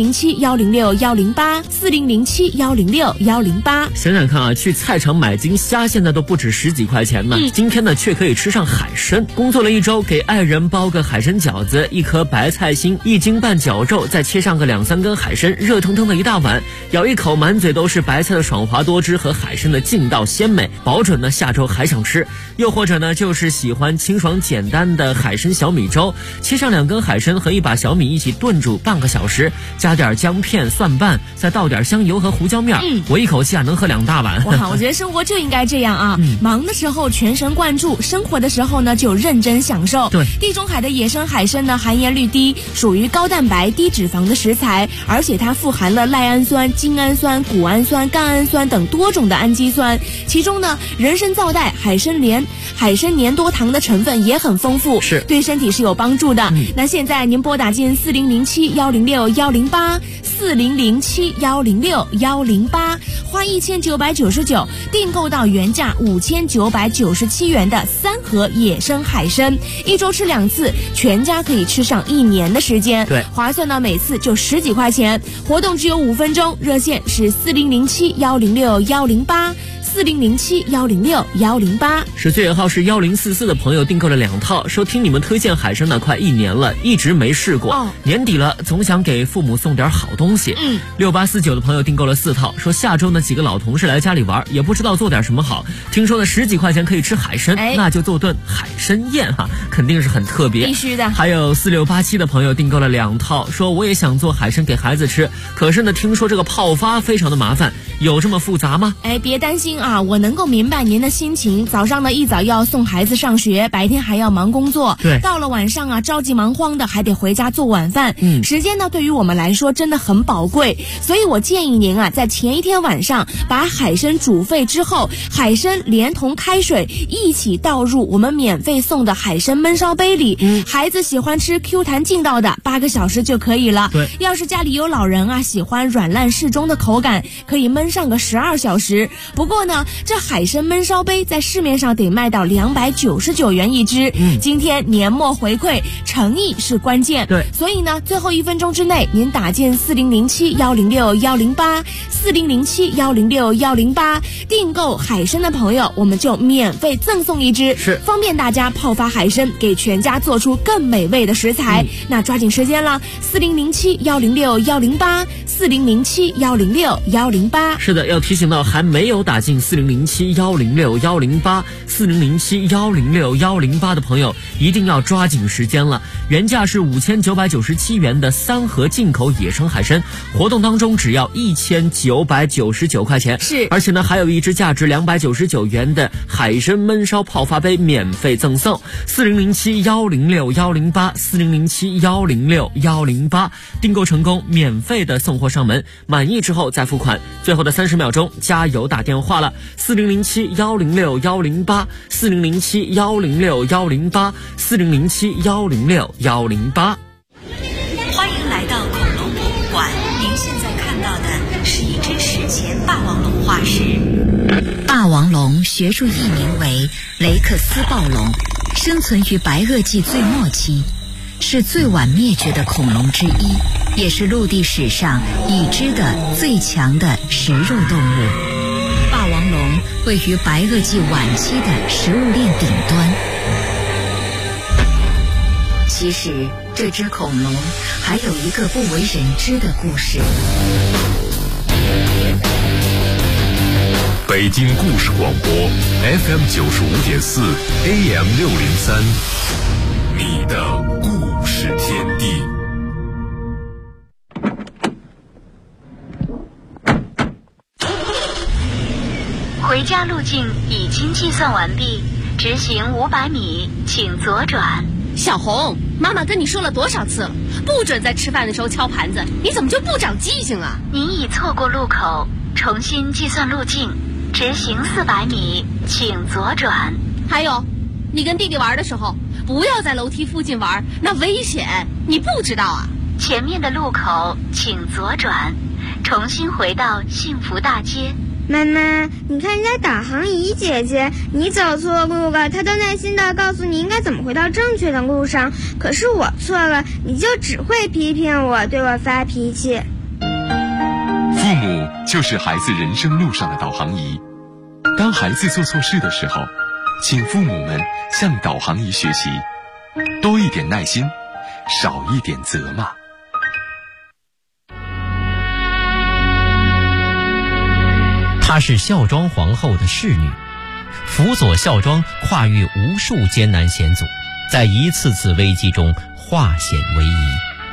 4007-106-108，4007-106-108。 想想看啊，去菜场买斤虾现在都不止10几块钱呢，今天呢却可以吃上海参。工作了1周，给爱人包个海参饺子，1颗白菜心，1斤半绞肉，再切上个2-3根海参，热腾腾的一大碗，咬一口满嘴都是白菜的爽滑多汁和海参的劲道鲜美，保准呢下周还想吃。又或者呢就是喜欢清爽简单的海参小米粥，切上2根海参和1把小米一起炖煮半个小时，加点姜片蒜瓣，再倒点香油和胡椒面，我一口气啊能喝2大碗。 哇，我觉得生活就应该这样啊，忙的时候全神贯注，生活的时候呢就认真享受。 对， 地中海的野生海参呢含盐率低，属于高蛋白低脂肪的食材，而且它富含了赖氨酸、精氨酸、谷氨酸、甘氨酸等多种的氨基酸，其中呢人参皂苷、海参粘多糖的成分也很丰富， 是对身体是有帮助的。那现在您拨打进4007-106-108，4007-106-108，花1999订购到原价5997元的3盒野生海参，一周吃2次，全家可以吃上1年的时间。 对， 划算到每次就10几块钱，活动只有5分钟，热线是4007-106-108，4007-106-108。 10月1号是1044的朋友订购了2套，说听你们推荐海参呢快1年了，一直没试过，年底了总想给父母送点好东西。6849的朋友订购了4套，说下周呢几个老同事来家里玩，也不知道做点什么好，听说呢10几块钱可以吃海参，那就做顿海参宴哈，肯定是很特别， 必须的。 还有4687的朋友订购了2套，说我也想做海参给孩子吃，可是呢听说这个泡发非常的麻烦，有这么复杂吗？ 别担心啊，我能够明白您的心情，早上呢一早要送孩子上学，白天还要忙工作， 对， 到了晚上啊着急忙慌的还得回家做晚饭，时间呢对于我们来说真的很宝贵，所以我建议您啊在前一天晚上把海参煮沸之后，海参连同开水一起倒入我们免费送的海参焖烧杯里，孩子喜欢吃 Q 弹劲道的，8个小时就可以了。 对， 要是家里有老人啊喜欢软烂适中的口感，可以焖上个12小时。不过呢这海参焖烧杯在市面上得卖到299元一支，今天年末回馈，诚意是关键。 对， 所以呢最后1分钟之内您打进4007-106-108， 4007-106-108，订购海参的朋友我们就免费赠送一支， 是方便大家泡发海参，给全家做出更美味的食材。那抓紧时间了，4007-106-108， 4007-106-108。 是的，要提醒到还没有打进4007-106-108 4007-106-108的朋友，一定要抓紧时间了。原价是5997元的3盒进口野生海参，活动当中只要1999块钱， 是， 而且呢还有一支价值299元的海参焖烧泡发杯免费赠送。4007-106-108 4007-106-108，订购成功，免费的送货上门，满意之后再付款，最后的30秒钟加油打电话了。4007-106-108 4007-106-108 4007-106-108。 霸王龙化石。霸王龙学术译名为雷克斯暴龙，生存于白垩纪最末期，是最晚灭绝的恐龙之一，也是陆地史上已知的最强的食肉动物。霸王龙位于白垩纪晚期的食物链顶端。其实这只恐龙还有一个不为人知的故事。 北京故事广播 FM 95.4 AM 603，你的故事天地。 回家路径已经计算完毕，直行500米，请左转。 小红，妈妈跟你说了多少次了，不准在吃饭的时候敲盘子，你怎么就不长记性啊？ 您已错过路口，重新计算路径，直行400米，请左转。 还有，你跟弟弟玩的时候，不要在楼梯附近玩，那危险，你不知道啊？ 前面的路口请左转，重新回到幸福大街。 妈妈，你看人家导航仪姐姐，你走错路了，她都耐心地告诉你应该怎么回到正确的路上，可是我错了，你就只会批评我，对我发脾气。 父母就是孩子人生路上的导航仪，当孩子做错事的时候，请父母们向导航仪学习，多一点耐心，少一点责骂。 她是孝庄皇后的侍女，辅佐孝庄跨越无数艰难险阻，在一次次危机中化险为夷。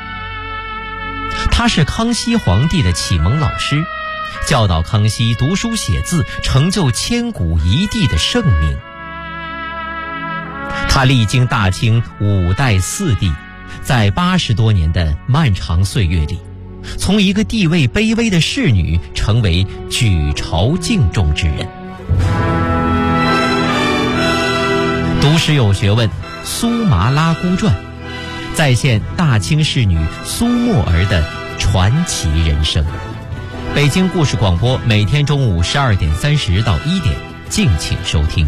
她是康熙皇帝的启蒙老师，教导康熙读书写字，成就千古一帝的盛名。她历经大清5代4帝，在80多年的漫长岁月里，从一个地位卑微的侍女成为举朝敬重之人。读史有学问，苏麻拉姑传再现大清侍女苏沫儿的传奇人生。北京故事广播每天中午12点30到1点，敬请收听。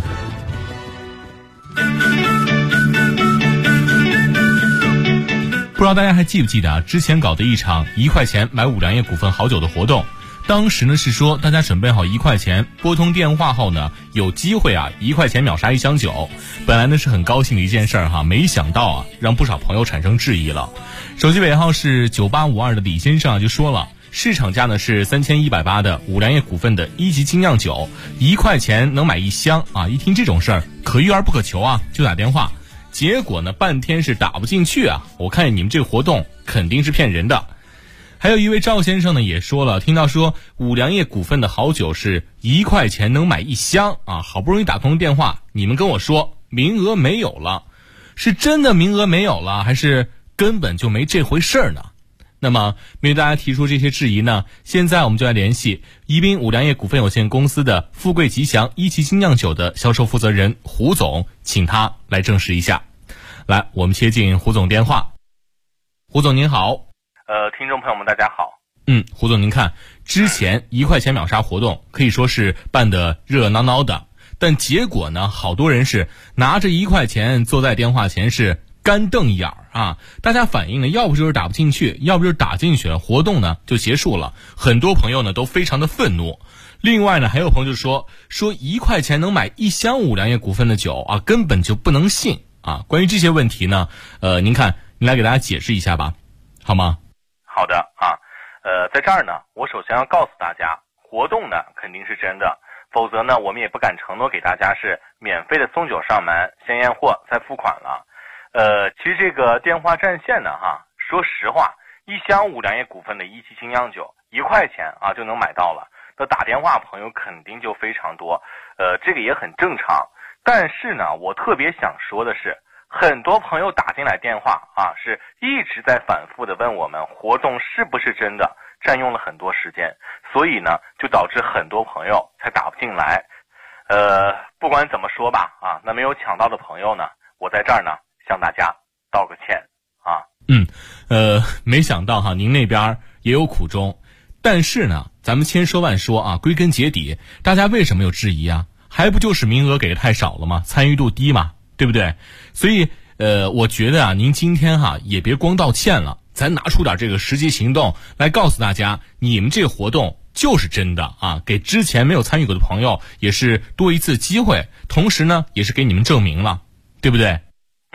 不知道大家还记不记得之前搞的一场1块钱买五粮液股份好酒的活动，当时呢是说大家准备好1块钱，拨通电话后呢有机会1块钱秒杀1箱酒。本来呢是很高兴的一件事儿没想到让不少朋友产生质疑了。手机尾号是9852的李先生就说了，市场价呢是3180的五粮液股份的1级精酿酒，1块钱能买1箱一听这种事儿可遇而不可求就打电话。结果呢半天是打不进去我看你们这个活动肯定是骗人的。还有一位赵先生呢也说了，听到说五粮液股份的好酒是1块钱能买1箱好不容易打通电话，你们跟我说名额没有了，是真的名额没有了，还是根本就没这回事儿呢？那么面对大家提出这些质疑呢，现在我们就来联系宜宾五粮液股份有限公司的富贵吉祥1级精酿酒的销售负责人胡总，请他来证实一下。来，我们接进胡总电话。胡总您好。 听众朋友们大家好。 胡总您看，之前1块钱秒杀活动可以说是办得热热闹闹的，但结果呢好多人是拿着1块钱坐在电话前是干瞪眼大家反映呢要不就是打不进去，要不就是打进去了，活动呢就结束了。很多朋友呢都非常的愤怒。另外呢还有朋友就说1块钱能买1箱五粮液股份的酒根本就不能信关于这些问题呢您来给大家解释一下吧，好吗？ 好的在这儿呢我首先要告诉大家，活动呢肯定是真的，否则呢我们也不敢承诺给大家是免费的送酒上门，先验货再付款了。其实这个电话占线呢说实话，1箱五粮液股份的1级精酿酒1块钱就能买到了，那打电话朋友肯定就非常多，这个也很正常。但是呢我特别想说的是，很多朋友打进来电话是一直在反复的问我们活动是不是真的，占用了很多时间，所以呢就导致很多朋友才打不进来。不管怎么说吧那没有抢到的朋友呢，我在这儿呢向大家道个歉没想到您那边也有苦衷。 但是呢，咱们千说万说啊，归根结底，大家为什么有质疑啊？还不就是名额给的太少了吗？参与度低嘛，对不对？所以我觉得啊，您今天也别光道歉了，咱拿出点这个实际行动来告诉大家，你们这个活动就是真的啊，给之前没有参与过的朋友也是多一次机会，同时呢，也是给你们证明了，对不对？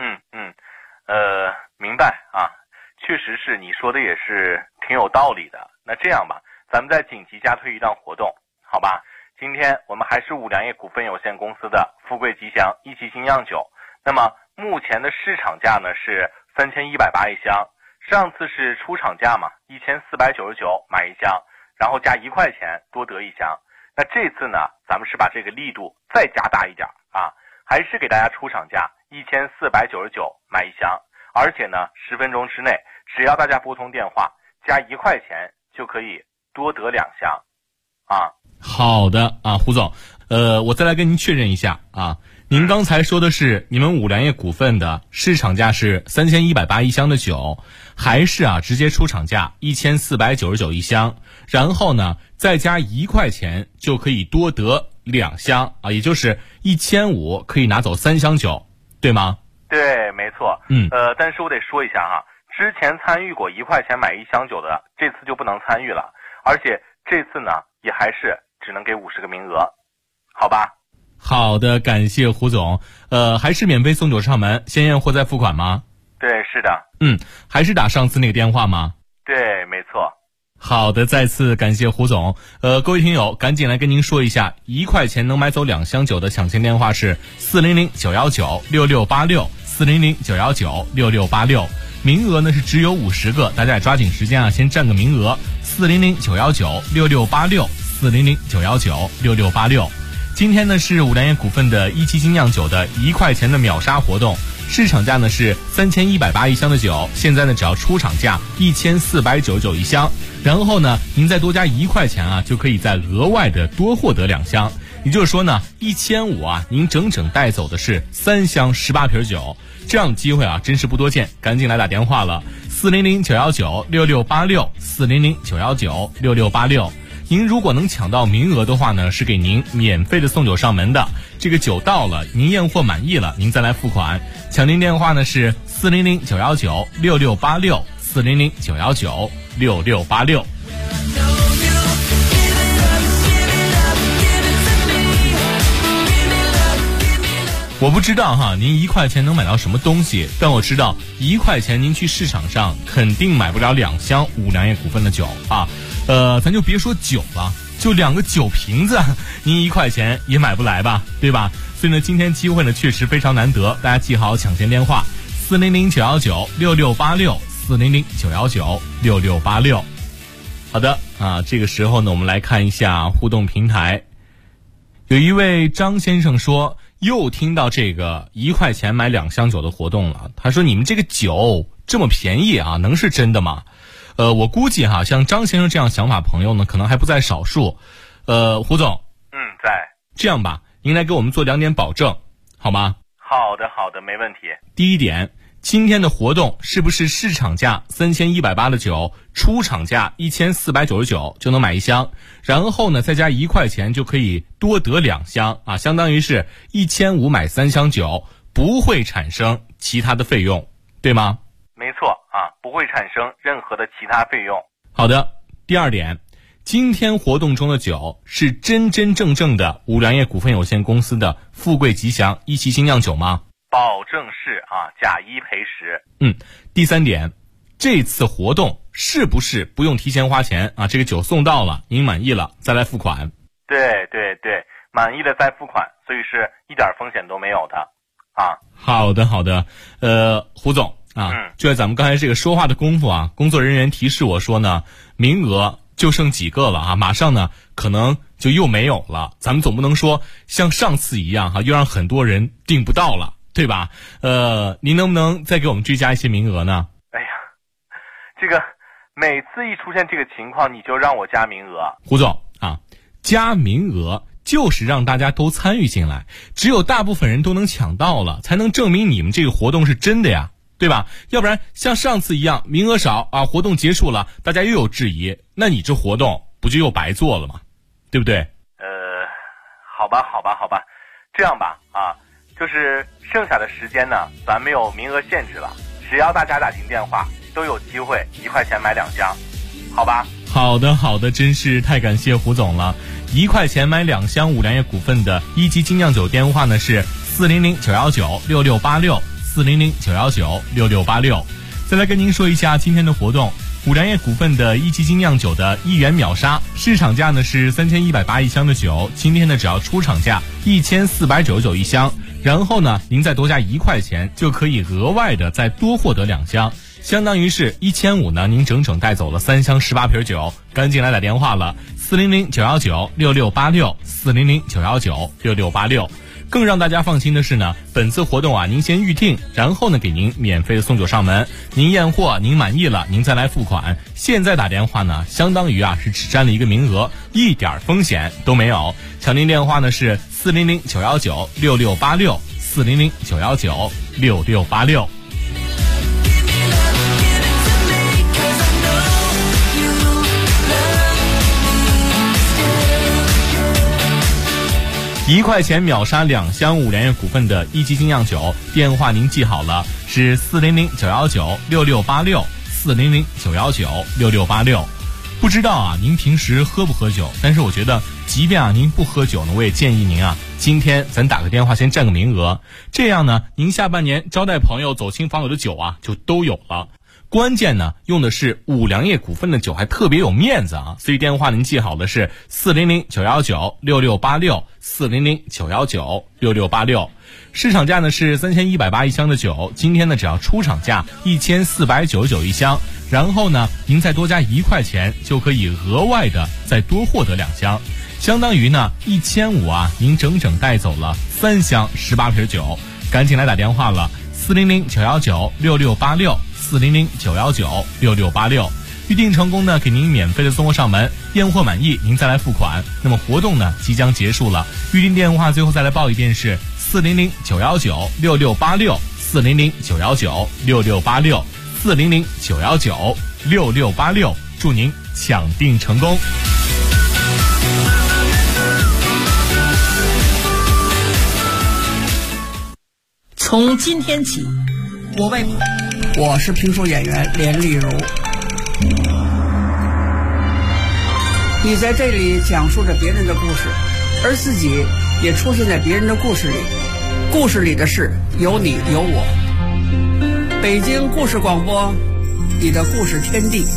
明白啊，确实是你说的也是挺有道理的。那这样吧，咱们再紧急加推一档活动，好吧？今天我们还是五粮液股份有限公司的富贵吉祥一期新酿酒，那么目前的市场价呢是3180一箱，上次是出厂价嘛，1499买一箱，然后加1块钱多得一箱。那这次呢，咱们是把这个力度再加大一点啊，还是给大家出厂价1499买一箱，而且呢10分钟之内，只要大家拨通电话加1块钱就可以多得2箱啊。 好的啊，胡总，我再来跟您确认一下啊，您刚才说的是你们五粮液股份的市场价是3180一箱的酒，还是直接出厂价1499一箱，然后呢再加1块钱就可以多得2箱啊，也就是1500可以拿走3箱酒，对吗？ 对，没错。但是我得说一下哈，之前参与过1块钱买1箱酒的，这次就不能参与了，而且这次呢也还是只能给50个名额，好吧？ 好的，感谢胡总。还是免费送酒上门，先验货再付款吗？ 对，是的。 还是打上次那个电话吗？ 对，没错。 好的，再次感谢胡总。各位听友，赶紧来跟您说一下，1块钱能买走2箱酒的抢钱电话是400-919-6686，400-919-6686。名额呢是只有50个，大家也抓紧时间先占个名额。400-919-6686，400-919-6686。今天呢是五粮液股份的一期精酿酒的1块钱的秒杀活动，市场价呢是3180一箱的酒，现在呢只要出厂价1499一箱，然后呢您再多加1块钱就可以再额外的多获得2箱，也就是说呢1500您整整带走的是3箱18瓶酒，这样的机会真是不多见，赶紧来打电话了，400-919-6686，400-919-6686。您如果能抢到名额的话呢，是给您免费的送酒上门的。这个酒到了，您验货满意了，您再来付款。抢订电话呢是400-919-6686，400-919-6686。我不知道您1块钱能买到什么东西，但我知道1块钱您去市场上肯定买不了2箱五粮液股份的酒啊。咱就别说酒了，就2个酒瓶子，您1块钱也买不来吧，对吧？所以呢，今天机会呢确实非常难得，大家记好抢钱电话：400-919-6686，400-919-6686。好的这个时候呢，我们来看一下互动平台。有一位张先生说，又听到这个1块钱买2箱酒的活动了。他说：“你们这个酒这么便宜能是真的吗？”我估计像张先生这样想法朋友呢，可能还不在少数。胡总， 在。 这样吧，您来给我们做2点保证，好吗？ 好的，没问题。 第一点，今天的活动是不是市场价3180的酒，出厂价1499就能买1箱，然后呢再加1块钱就可以多得2箱相当于是1500买3箱酒，不会产生其他的费用，对吗？ 没错不会产生任何的其他费用。 好的，第二点，今天活动中的酒是真真正正的五粮液股份有限公司的富贵吉祥一期精酿酒吗？ 保证是假1赔10。 第三点，这次活动是不是不用提前花钱这个酒送到了，您满意了再来付款？ 对，满意了再付款，所以是一点风险都没有的好的，胡总就在咱们刚才这个说话的功夫工作人员提示我说呢，名额就剩几个了马上呢可能就又没有了。咱们总不能说像上次一样又让很多人订不到了，对吧？您能不能再给我们追加一些名额呢？ 哎呀，这个每次一出现这个情况你就让我加名额。 胡总加名额就是让大家都参与进来，只有大部分人都能抢到了，才能证明你们这个活动是真的呀， 对吧？要不然像上次一样名额少啊，活动结束了，大家又有质疑，那你这活动不就又白做了吗？对不对？ 好吧，这样吧啊，就是剩下的时间呢，咱没有名额限制了，只要大家打进电话，都有机会1块钱买2箱，好吧？ 好的，真是太感谢胡总了。1块钱买2箱五粮液股份的一级精酿酒电话呢是400-919-6686，400-919-6686。再来跟您说一下今天的活动，五粮液股份的一级精酿酒的1元秒杀，市场价呢是3180一箱的酒，今天呢只要出厂价1499一箱，然后呢您再多加1块钱就可以额外的再多获得2箱，相当于是1500呢，您整整带走了3箱18瓶酒，赶紧来打电话了，400-919-6686，400-919-6686。更让大家放心的是呢，本次活动啊，您先预定，然后呢给您免费的送酒上门，您验货您满意了，您再来付款。现在打电话呢，相当于啊是只占了一个名额，一点风险都没有。抢您电话呢是400-919-6686，400-919-6686。1块钱秒杀2箱五粮液股份的一级精酿酒，电话您记好了，是400-919-6686，400-919-6686。不知道啊，您平时喝不喝酒？但是我觉得，即便啊您不喝酒呢，我也建议您啊，今天咱打个电话先占个名额，这样呢，您下半年招待朋友、走亲访友的酒啊，就都有了。关键呢，用的是五粮液股份的酒，还特别有面子啊！所以电话您记好的是400-919-6686，400-919-6686。市场价呢是3180一箱的酒，今天呢只要出厂价1499一箱，然后呢您再多加1块钱就可以额外的再多获得2箱，相当于呢1500啊，您整整带走了3箱18瓶酒，赶紧来打电话了，400-919-6686，400-919-6686。预定成功呢，给您免费的送货上门，验货满意您再来付款。那么活动呢即将结束了，预定电话最后再来报一遍是400-919-6686，400-919-6686，400-919-6686，祝您抢订成功。 从今天起，我是评书演员连丽如。你在这里讲述着别人的故事，而自己也出现在别人的故事里。故事里的事有你有我。北京故事广播，你的故事天地。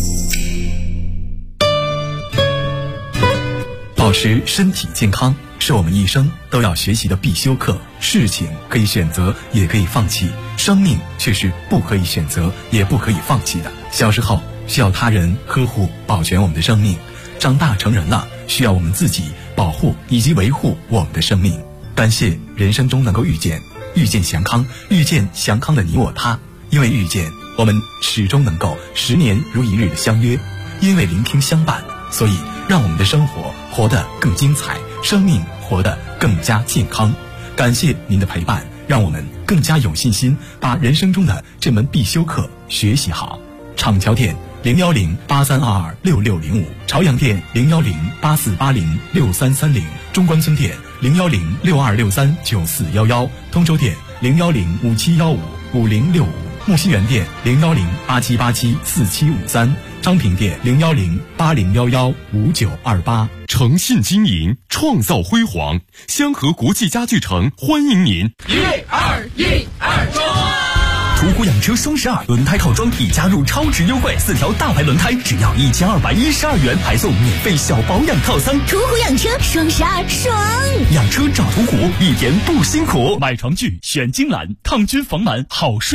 保持身体健康是我们一生都要学习的必修课。事情可以选择，也可以放弃，生命却是不可以选择，也不可以放弃的。小时候需要他人呵护保全我们的生命，长大成人了需要我们自己保护以及维护我们的生命。感谢人生中能够遇见祥康，遇见祥康的你我他。因为遇见，我们始终能够10年如一日的相约；因为聆听相伴，所以让我们的生活活得更精彩，生命活得更加健康。感谢您的陪伴，让我们更加有信心把人生中的这门必修课学习好。厂桥店01083226605，朝阳店01084806330，中关村店01062639411，通州店01057155065，木樨园店01087874753，昌平店01080115928。 诚信经营，创造辉煌。香河国际家具城欢迎您。 1、2、1、2中！ 途虎养车双12轮胎套装已加入超值优惠，4条大牌轮胎只要1212元，还送免费小保养套餐。 途虎养车双12爽！ 养车找途虎，一点不辛苦。 买床具选金兰，抗菌防螨，好睡。